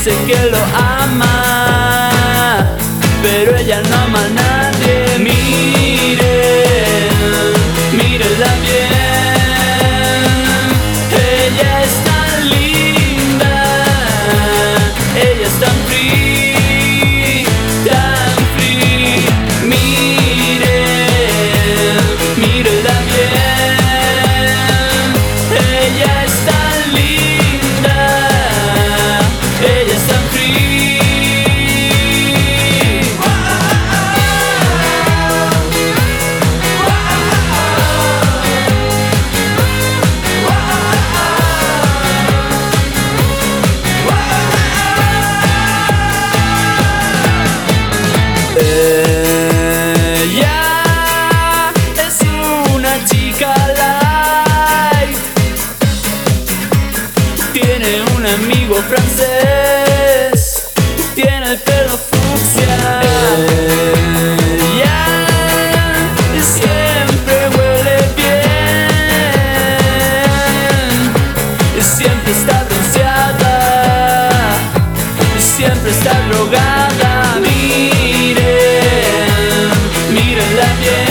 dice que lo ama, pero ella no ama a nadie. Mírenla bien, ella es tan linda, ella es tan free, tan free. Mírenla bien, ella es tan linda, ella es tan free. Ella es una chica light, tiene un amigo francés, tiene el pelo fucsia. Ella siempre huele bien, siempre está bronceada, siempre está drogada. Mírenla bien.